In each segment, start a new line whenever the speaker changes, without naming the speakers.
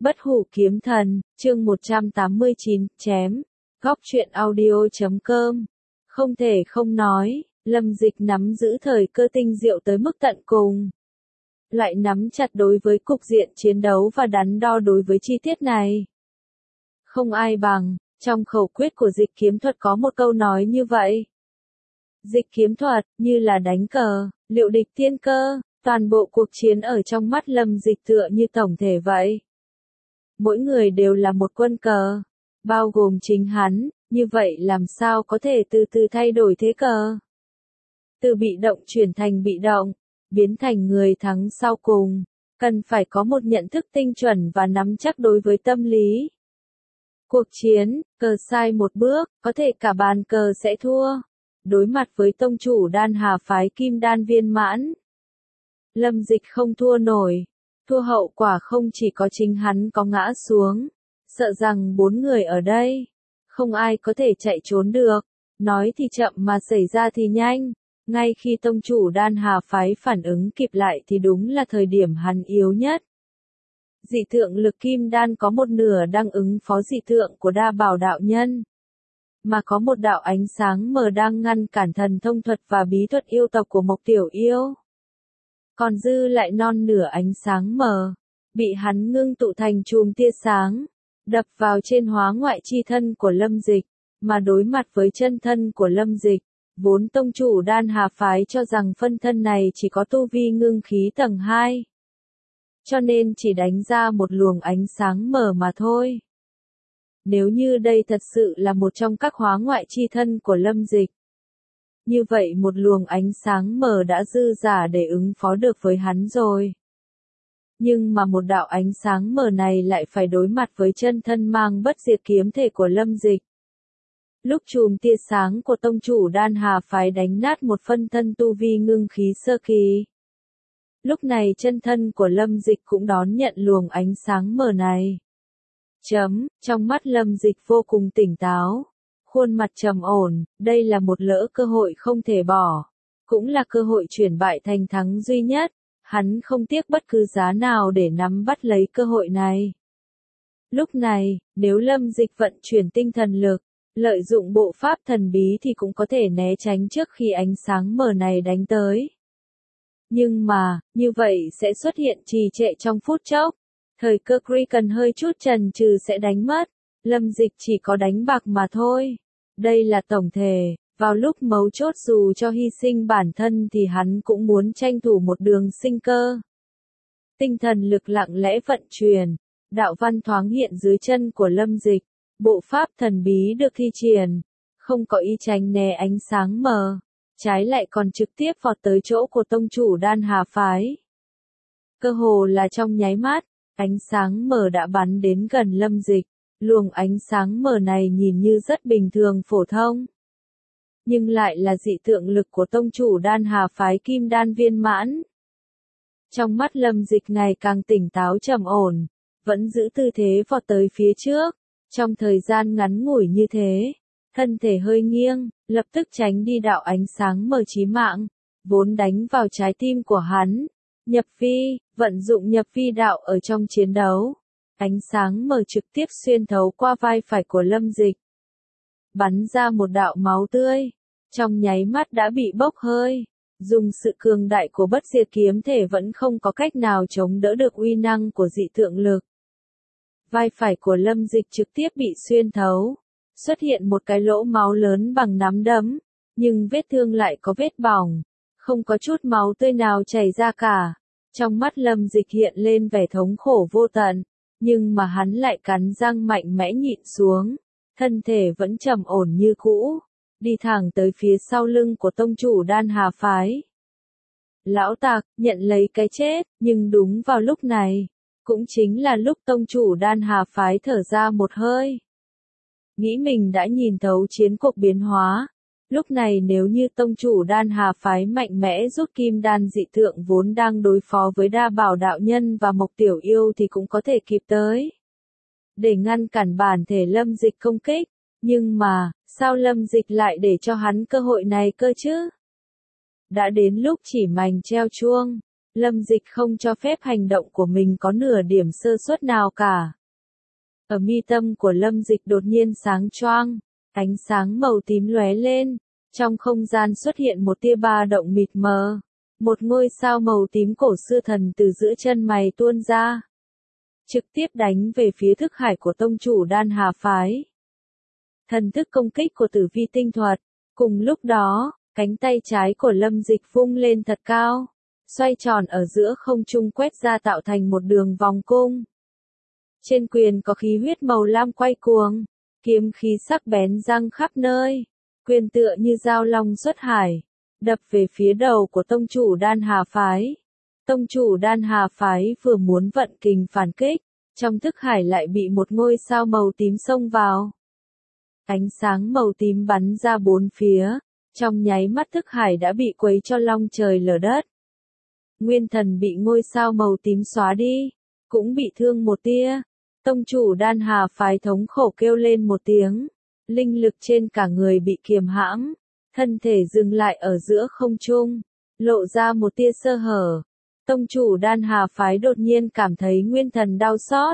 Bất hủ kiếm thần, chương 189, chém. Góc truyện audio.com. Không thể không nói, Lâm Dịch nắm giữ thời cơ tinh diệu tới mức tận cùng. Loại nắm chặt đối với cục diện chiến đấu và đắn đo đối với chi tiết này. Không ai bằng, trong khẩu quyết của dịch kiếm thuật có một câu nói như vậy. Dịch kiếm thuật, như là đánh cờ, liệu địch tiên cơ, toàn bộ cuộc chiến ở trong mắt Lâm Dịch tựa như tổng thể vậy. Mỗi người đều là một quân cờ, bao gồm chính hắn, như vậy làm sao có thể từ từ thay đổi thế cờ. Từ bị động chuyển thành bị động, biến thành người thắng sau cùng, cần phải có một nhận thức tinh chuẩn và nắm chắc đối với tâm lý. Cuộc chiến, cờ sai một bước, có thể cả bàn cờ sẽ thua. Đối mặt với tông chủ Đan Hà phái Kim Đan viên mãn, Lâm Dịch không thua nổi. Thua hậu quả không chỉ có chính hắn có ngã xuống, sợ rằng 4 người ở đây, không ai có thể chạy trốn được. Nói thì chậm mà xảy ra thì nhanh, ngay khi tông chủ Đan Hà phái phản ứng kịp lại thì đúng là thời điểm hắn yếu nhất. Dị tượng lực Kim Đan có một nửa đang ứng phó dị tượng của Đa Bảo đạo nhân, mà có một đạo ánh sáng mờ đang ngăn cản thần thông thuật và bí thuật yêu tộc của Mộc Tiểu Yêu. Còn dư lại non nửa ánh sáng mờ, bị hắn ngưng tụ thành chùm tia sáng, đập vào trên hóa ngoại chi thân của Lâm Dịch, mà đối mặt với chân thân của Lâm Dịch, vốn tông chủ Đan Hà phái cho rằng phân thân này chỉ có tu vi ngưng khí tầng 2. Cho nên chỉ đánh ra một luồng ánh sáng mờ mà thôi. Nếu như đây thật sự là một trong các hóa ngoại chi thân của Lâm Dịch, như vậy một luồng ánh sáng mờ đã dư giả để ứng phó được với hắn rồi. Nhưng mà một đạo ánh sáng mờ này lại phải đối mặt với chân thân mang bất diệt kiếm thể của Lâm Dịch. Lúc chùm tia sáng của tông chủ Đan Hà phái đánh nát một phân thân tu vi ngưng khí sơ kỳ. Lúc này chân thân của Lâm Dịch cũng đón nhận luồng ánh sáng mờ này. Trong mắt Lâm Dịch vô cùng tỉnh táo. Khuôn mặt trầm ổn, đây là một lỡ cơ hội không thể bỏ. Cũng là cơ hội chuyển bại thành thắng duy nhất. Hắn không tiếc bất cứ giá nào để nắm bắt lấy cơ hội này. Lúc này, nếu Lâm Dịch vận chuyển tinh thần lực, lợi dụng bộ pháp thần bí thì cũng có thể né tránh trước khi ánh sáng mờ này đánh tới. Nhưng mà, như vậy sẽ xuất hiện trì trệ trong phút chốc. Thời cơ Kraken hơi chút chần chừ sẽ đánh mất. Lâm Dịch chỉ có đánh bạc mà thôi. Đây là tổng thể, vào lúc mấu chốt dù cho hy sinh bản thân thì hắn cũng muốn tranh thủ một đường sinh cơ. Tinh thần lực lặng lẽ vận chuyển, đạo văn thoáng hiện dưới chân của Lâm Dịch, bộ pháp thần bí được thi triển, không có ý tránh né ánh sáng mờ, trái lại còn trực tiếp vọt tới chỗ của tông chủ Đan Hà phái. Cơ hồ là trong nháy mắt, ánh sáng mờ đã bắn đến gần Lâm Dịch. Luồng ánh sáng mờ này nhìn như rất bình thường phổ thông, nhưng lại là dị tượng lực của tông chủ Đan Hà phái Kim Đan viên mãn. Trong mắt Lâm Dịch ngày càng tỉnh táo trầm ổn, vẫn giữ tư thế vọt tới phía trước. Trong thời gian ngắn ngủi như thế, thân thể hơi nghiêng, lập tức tránh đi đạo ánh sáng mờ chí mạng, vốn đánh vào trái tim của hắn. Nhập vi, vận dụng nhập vi đạo ở trong chiến đấu. Ánh sáng mờ trực tiếp xuyên thấu qua vai phải của Lâm Dịch, bắn ra một đạo máu tươi, trong nháy mắt đã bị bốc hơi. Dùng sự cường đại của bất diệt kiếm thể vẫn không có cách nào chống đỡ được uy năng của dị tượng lực. Vai phải của Lâm Dịch trực tiếp bị xuyên thấu, xuất hiện một cái lỗ máu lớn bằng nắm đấm, nhưng vết thương lại có vết bỏng, không có chút máu tươi nào chảy ra cả. Trong mắt Lâm Dịch hiện lên vẻ thống khổ vô tận. Nhưng mà hắn lại cắn răng mạnh mẽ nhịn xuống, thân thể vẫn trầm ổn như cũ, đi thẳng tới phía sau lưng của tông chủ Đan Hà phái. Lão tặc, nhận lấy cái chết, nhưng đúng vào lúc này, cũng chính là lúc tông chủ Đan Hà phái thở ra một hơi. Nghĩ mình đã nhìn thấu chiến cuộc biến hóa. Lúc này nếu như tông chủ Đan Hà phái mạnh mẽ rút Kim Đan dị tượng vốn đang đối phó với Đa Bảo đạo nhân và Mộc Tiểu Yêu thì cũng có thể kịp tới, để ngăn cản bản thể Lâm Dịch công kích. Nhưng mà, sao Lâm Dịch lại để cho hắn cơ hội này cơ chứ? Đã đến lúc chỉ mành treo chuông, Lâm Dịch không cho phép hành động của mình có nửa điểm sơ suất nào cả. Ở mi tâm của Lâm Dịch đột nhiên sáng choang, ánh sáng màu tím lóe lên, trong không gian xuất hiện một tia ba động mịt mờ. Một ngôi sao màu tím cổ xưa thần từ giữa chân mày tuôn ra, trực tiếp đánh về phía thức hải của tông chủ Đan Hà phái. Thần thức công kích của Tử Vi tinh thuật. Cùng lúc đó, cánh tay trái của Lâm Dịch vung lên thật cao, xoay tròn ở giữa không trung quét ra tạo thành một đường vòng cung. Trên quyền có khí huyết màu lam quay cuồng, kiếm khí sắc bén giăng khắp nơi, quyền tựa như dao long xuất hải, đập về phía đầu của tông chủ Đan Hà phái. Tông chủ Đan Hà phái vừa muốn vận kình phản kích, trong thức hải lại bị một ngôi sao màu tím xông vào. Ánh sáng màu tím bắn ra bốn phía, trong nháy mắt thức hải đã bị quấy cho long trời lở đất. Nguyên thần bị ngôi sao màu tím xóa đi, cũng bị thương một tia. Tông chủ Đan Hà phái thống khổ kêu lên một tiếng, linh lực trên cả người bị kiềm hãm, thân thể dừng lại ở giữa không trung, lộ ra một tia sơ hở. Tông chủ Đan Hà phái đột nhiên cảm thấy nguyên thần đau xót.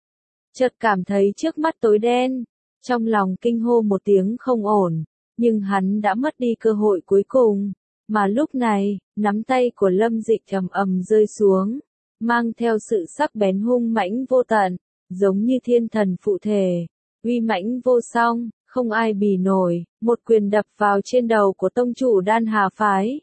Chợt cảm thấy trước mắt tối đen, trong lòng kinh hô một tiếng không ổn, nhưng hắn đã mất đi cơ hội cuối cùng, mà lúc này, nắm tay của Lâm Dịch ầm ầm rơi xuống, mang theo sự sắc bén hung mãnh vô tận, giống như thiên thần phụ thể, uy mãnh vô song, không ai bì nổi, một quyền đập vào trên đầu của tông chủ Đan Hà phái.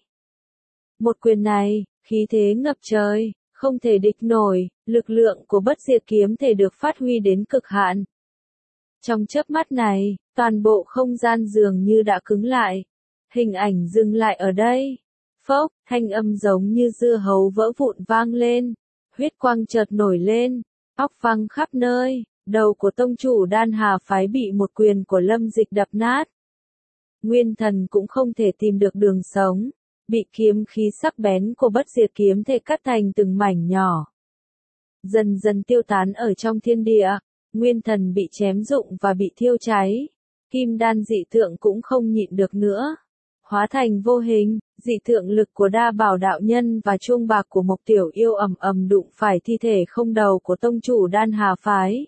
Một quyền này, khí thế ngập trời, không thể địch nổi, lực lượng của bất diệt kiếm thể được phát huy đến cực hạn. Trong chớp mắt này, toàn bộ không gian dường như đã cứng lại. Hình ảnh dừng lại ở đây. Phốc, thanh âm giống như dưa hấu vỡ vụn vang lên. Huyết quang chợt nổi lên, óc văng khắp nơi. Đầu của tông chủ Đan Hà phái bị một quyền của Lâm Dịch đập nát. Nguyên thần cũng không thể tìm được đường sống, bị kiếm khí sắc bén của bất diệt kiếm thể cắt thành từng mảnh nhỏ. Dần dần tiêu tán ở trong thiên địa. Nguyên thần bị chém rụng và bị thiêu cháy. Kim đan dị tượng cũng không nhịn được nữa. Hóa thành vô hình, dị tượng lực của Đa Bảo đạo nhân và chuông bạc của Mộc Tiểu Yêu ầm ầm đụng phải thi thể không đầu của tông chủ Đan Hà phái.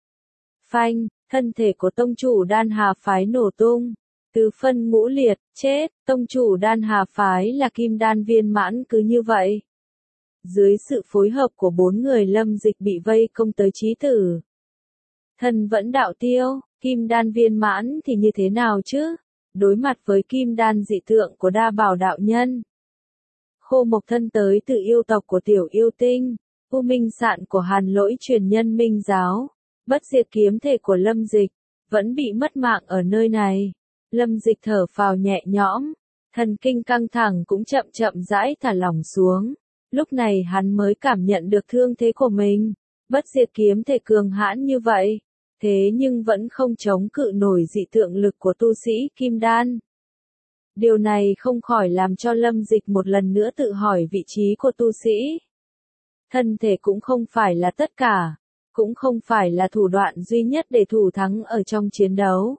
Phanh, thân thể của tông chủ Đan Hà phái nổ tung, tứ phân ngũ liệt, chết. Tông chủ Đan Hà phái là kim đan viên mãn cứ như vậy. Dưới sự phối hợp của bốn người Lâm Dịch bị vây công tới chí tử. Thần vẫn đạo tiêu, kim đan viên mãn thì như thế nào chứ? Đối mặt với kim đan dị tượng của Đa Bảo đạo nhân. Khô Mộc thân tới từ yêu tộc của Tiểu Yêu Tinh, U Minh Sạn của Hàn Lỗi truyền nhân Minh giáo, bất diệt kiếm thể của Lâm Dịch, vẫn bị mất mạng ở nơi này. Lâm Dịch thở phào nhẹ nhõm, thần kinh căng thẳng cũng chậm chậm rãi thả lỏng xuống. Lúc này hắn mới cảm nhận được thương thế của mình, bất diệt kiếm thể cường hãn như vậy. Thế nhưng vẫn không chống cự nổi dị tượng lực của tu sĩ Kim Đan. Điều này không khỏi làm cho Lâm Dịch một lần nữa tự hỏi vị trí của tu sĩ. Thân thể cũng không phải là tất cả, cũng không phải là thủ đoạn duy nhất để thủ thắng ở trong chiến đấu.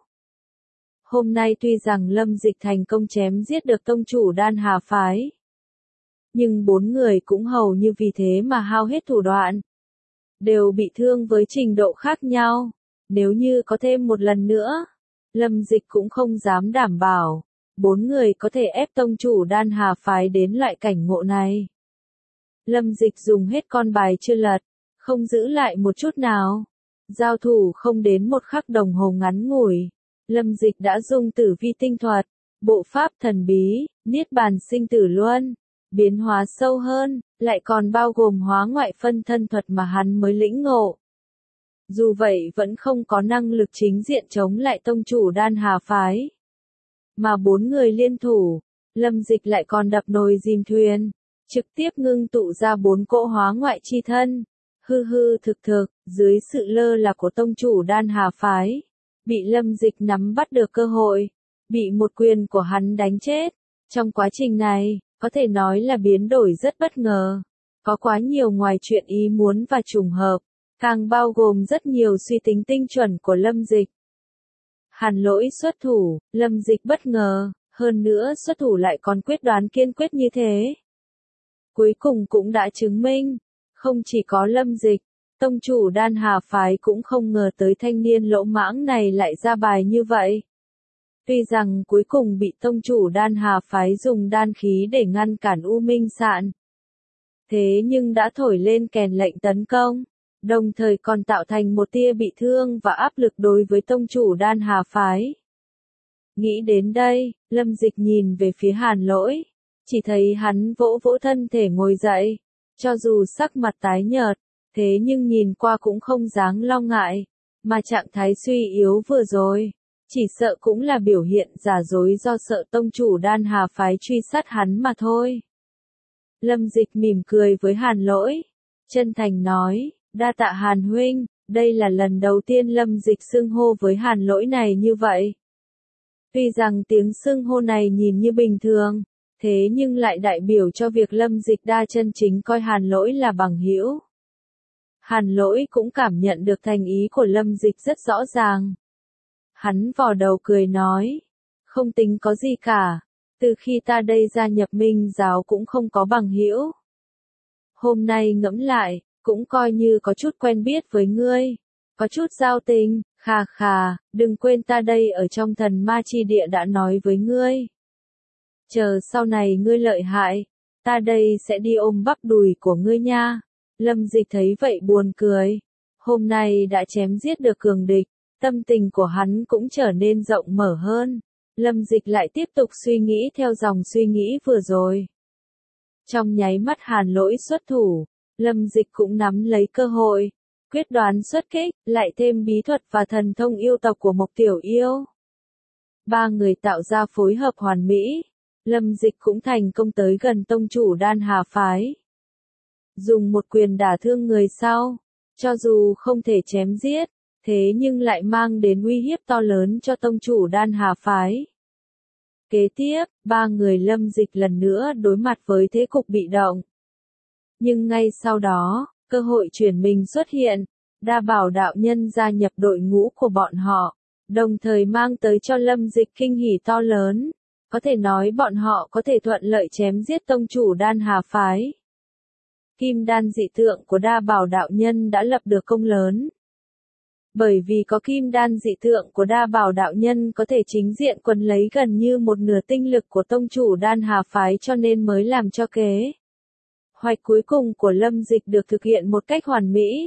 Hôm nay tuy rằng Lâm Dịch thành công chém giết được tông chủ Đan Hà phái, nhưng bốn người cũng hầu như vì thế mà hao hết thủ đoạn. Đều bị thương với trình độ khác nhau. Nếu như có thêm một lần nữa, Lâm Dịch cũng không dám đảm bảo, bốn người có thể ép tông chủ Đan Hà phái đến loại cảnh ngộ này. Lâm Dịch dùng hết con bài chưa lật, không giữ lại một chút nào. Giao thủ không đến một khắc đồng hồ ngắn ngủi, Lâm Dịch đã dùng Tử Vi tinh thuật, bộ pháp thần bí, niết bàn sinh tử luân, biến hóa sâu hơn, lại còn bao gồm hóa ngoại phân thân thuật mà hắn mới lĩnh ngộ. Dù vậy vẫn không có năng lực chính diện chống lại tông chủ Đan Hà phái. Mà bốn người liên thủ, Lâm Dịch lại còn đập nồi dìm thuyền, trực tiếp ngưng tụ ra bốn cỗ hóa ngoại chi thân. Hư hư thực thực, dưới sự lơ là của tông chủ Đan Hà phái, bị Lâm Dịch nắm bắt được cơ hội, bị một quyền của hắn đánh chết. Trong quá trình này, có thể nói là biến đổi rất bất ngờ, có quá nhiều ngoài chuyện ý muốn và trùng hợp. Càng bao gồm rất nhiều suy tính tinh chuẩn của Lâm Dịch. Hàn Lỗi xuất thủ, Lâm Dịch bất ngờ, hơn nữa xuất thủ lại còn quyết đoán kiên quyết như thế. cuối cùng cũng đã chứng minh, không chỉ có Lâm Dịch, tông chủ Đan Hà phái cũng không ngờ tới thanh niên lỗ mãng này lại ra bài như vậy. Tuy rằng cuối cùng bị tông chủ Đan Hà phái dùng đan khí để ngăn cản U Minh Sạn, thế nhưng đã thổi lên kèn lệnh tấn công, đồng thời còn tạo thành một tia bị thương và áp lực đối với tông chủ Đan Hà phái. Nghĩ đến đây, Lâm Dịch nhìn về phía Hàn Lỗi, chỉ thấy hắn vỗ vỗ thân thể ngồi dậy, cho dù sắc mặt tái nhợt, thế nhưng nhìn qua cũng không dáng lo ngại, mà trạng thái suy yếu vừa rồi, chỉ sợ cũng là biểu hiện giả dối do sợ tông chủ Đan Hà phái truy sát hắn mà thôi. Lâm Dịch mỉm cười với Hàn Lỗi, chân thành nói, đa tạ Hàn huynh, đây là lần đầu tiên Lâm Dịch xưng hô với Hàn Lỗi này như vậy. Tuy rằng tiếng xưng hô này nhìn như bình thường, thế nhưng lại đại biểu cho việc Lâm Dịch đa chân chính coi Hàn Lỗi là bằng hữu. Hàn Lỗi cũng cảm nhận được thành ý của Lâm Dịch rất rõ ràng. Hắn vò đầu cười nói, không tính có gì cả, từ khi ta đây gia nhập Minh giáo cũng không có bằng hữu. Hôm nay ngẫm lại, cũng coi như có chút quen biết với ngươi, có chút giao tình, khà khà, đừng quên ta đây ở trong thần ma chi địa đã nói với ngươi. Chờ sau này ngươi lợi hại, ta đây sẽ đi ôm bắp đùi của ngươi nha. Lâm Dịch thấy vậy buồn cười, hôm nay đã chém giết được cường địch, tâm tình của hắn cũng trở nên rộng mở hơn. Lâm Dịch lại tiếp tục suy nghĩ theo dòng suy nghĩ vừa rồi. Trong nháy mắt Hàn Lỗi xuất thủ, Lâm Dịch cũng nắm lấy cơ hội, quyết đoán xuất kích, lại thêm bí thuật và thần thông yêu tộc của Mộc Tiểu Yêu. Ba người tạo ra phối hợp hoàn mỹ, Lâm Dịch cũng thành công tới gần tông chủ Đan Hà phái. Dùng một quyền đả thương người sau, cho dù không thể chém giết, thế nhưng lại mang đến uy hiếp to lớn cho tông chủ Đan Hà phái. Kế tiếp, ba người Lâm Dịch lần nữa đối mặt với thế cục bị động. Nhưng ngay sau đó, cơ hội chuyển mình xuất hiện, Đa Bảo đạo nhân gia nhập đội ngũ của bọn họ, đồng thời mang tới cho Lâm Dịch kinh hỉ to lớn, có thể nói bọn họ có thể thuận lợi chém giết tông chủ Đan Hà phái. Kim đan dị tượng của Đa Bảo đạo nhân đã lập được công lớn. Bởi vì có kim đan dị tượng của Đa Bảo đạo nhân có thể chính diện quấn lấy gần như một nửa tinh lực của tông chủ Đan Hà phái cho nên mới làm cho kế hoạch cuối cùng của Lâm Dịch được thực hiện một cách hoàn mỹ.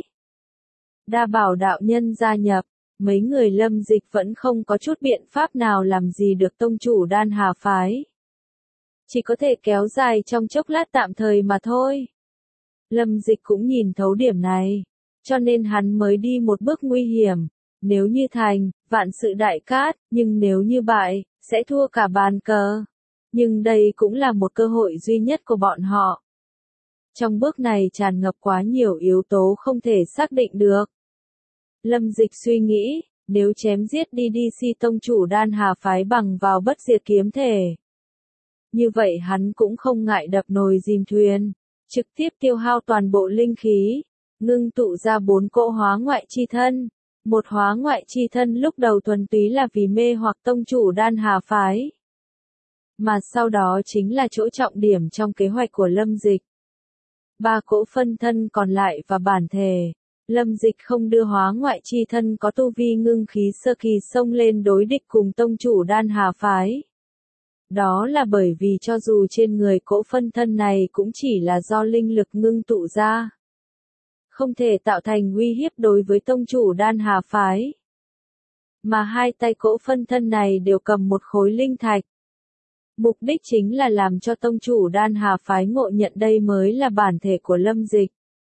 Đa Bảo đạo nhân gia nhập, mấy người Lâm Dịch vẫn không có chút biện pháp nào làm gì được tông chủ Đan Hà phái. Chỉ có thể kéo dài trong chốc lát tạm thời mà thôi. Lâm Dịch cũng nhìn thấu điểm này, cho nên hắn mới đi một bước nguy hiểm. Nếu như thành, vạn sự đại cát, nhưng nếu như bại, sẽ thua cả bàn cờ. Nhưng đây cũng là một cơ hội duy nhất của bọn họ. Trong bước này tràn ngập quá nhiều yếu tố không thể xác định được. Lâm Dịch suy nghĩ, nếu chém giết DDC tông chủ Đan Hà phái bằng vào bất diệt kiếm thể, như vậy hắn cũng không ngại đập nồi dìm thuyền, trực tiếp tiêu hao toàn bộ linh khí, ngưng tụ ra 4 cỗ hóa ngoại chi thân. Một hóa ngoại chi thân lúc đầu thuần túy là vì mê hoặc tông chủ Đan Hà phái, mà sau đó chính là chỗ trọng điểm trong kế hoạch của Lâm Dịch. 3 cỗ phân thân còn lại và bản thể, Lâm Dịch không đưa hóa ngoại chi thân có tu vi ngưng khí sơ kỳ xông lên đối địch cùng tông chủ Đan Hà phái. Đó là bởi vì cho dù trên người cỗ phân thân này cũng chỉ là do linh lực ngưng tụ ra, không thể tạo thành uy hiếp đối với tông chủ Đan Hà phái. Mà hai tay cỗ phân thân này đều cầm một khối linh thạch. Mục đích chính là làm cho tông chủ Đan Hà phái ngộ nhận đây mới là bản thể của Lâm Dịch.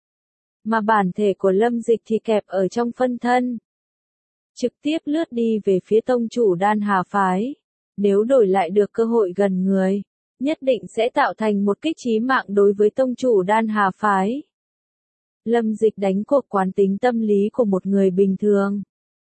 Mà bản thể của Lâm Dịch thì kẹp ở trong phân thân, trực tiếp lướt đi về phía tông chủ Đan Hà phái. Nếu đổi lại được cơ hội gần người, nhất định sẽ tạo thành một kích chí mạng đối với tông chủ Đan Hà phái. Lâm Dịch đánh cuộc quán tính tâm lý của một người bình thường.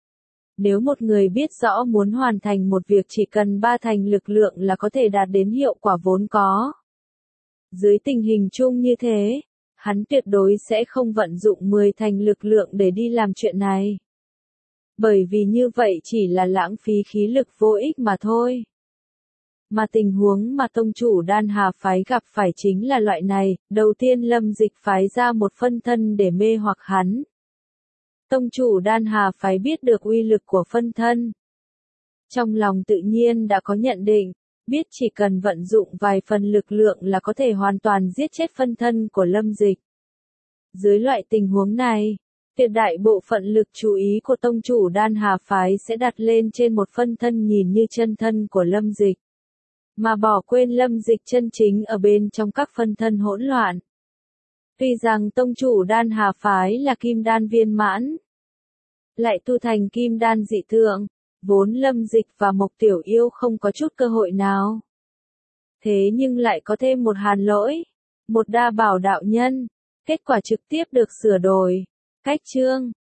Nếu một người biết rõ muốn hoàn thành một việc chỉ cần 3 thành lực lượng là có thể đạt đến hiệu quả vốn có. Dưới tình hình chung như thế, hắn tuyệt đối sẽ không vận dụng 10 thành lực lượng để đi làm chuyện này. Bởi vì như vậy chỉ là lãng phí khí lực vô ích mà thôi. Mà tình huống mà tông chủ Đan Hà phái gặp phải chính là loại này, đầu tiên Lâm Dịch phái ra một phân thân để mê hoặc hắn. Tông chủ Đan Hà phái biết được uy lực của phân thân. Trong lòng tự nhiên đã có nhận định, biết chỉ cần vận dụng vài phần lực lượng là có thể hoàn toàn giết chết phân thân của Lâm Dịch. Dưới loại tình huống này, tuyệt đại bộ phận lực chú ý của tông chủ Đan Hà phái sẽ đặt lên trên một phân thân nhìn như chân thân của Lâm Dịch, mà bỏ quên Lâm Dịch chân chính ở bên trong các phân thân hỗn loạn. Tuy rằng tông chủ Đan Hà phái là kim đan viên mãn, lại tu thành kim đan dị thượng, vốn Lâm Dịch và Mộc Tiểu Yêu không có chút cơ hội nào. Thế nhưng lại có thêm một Hàn Lỗi, một Đa Bảo đạo nhân, kết quả trực tiếp được sửa đổi. Cách chương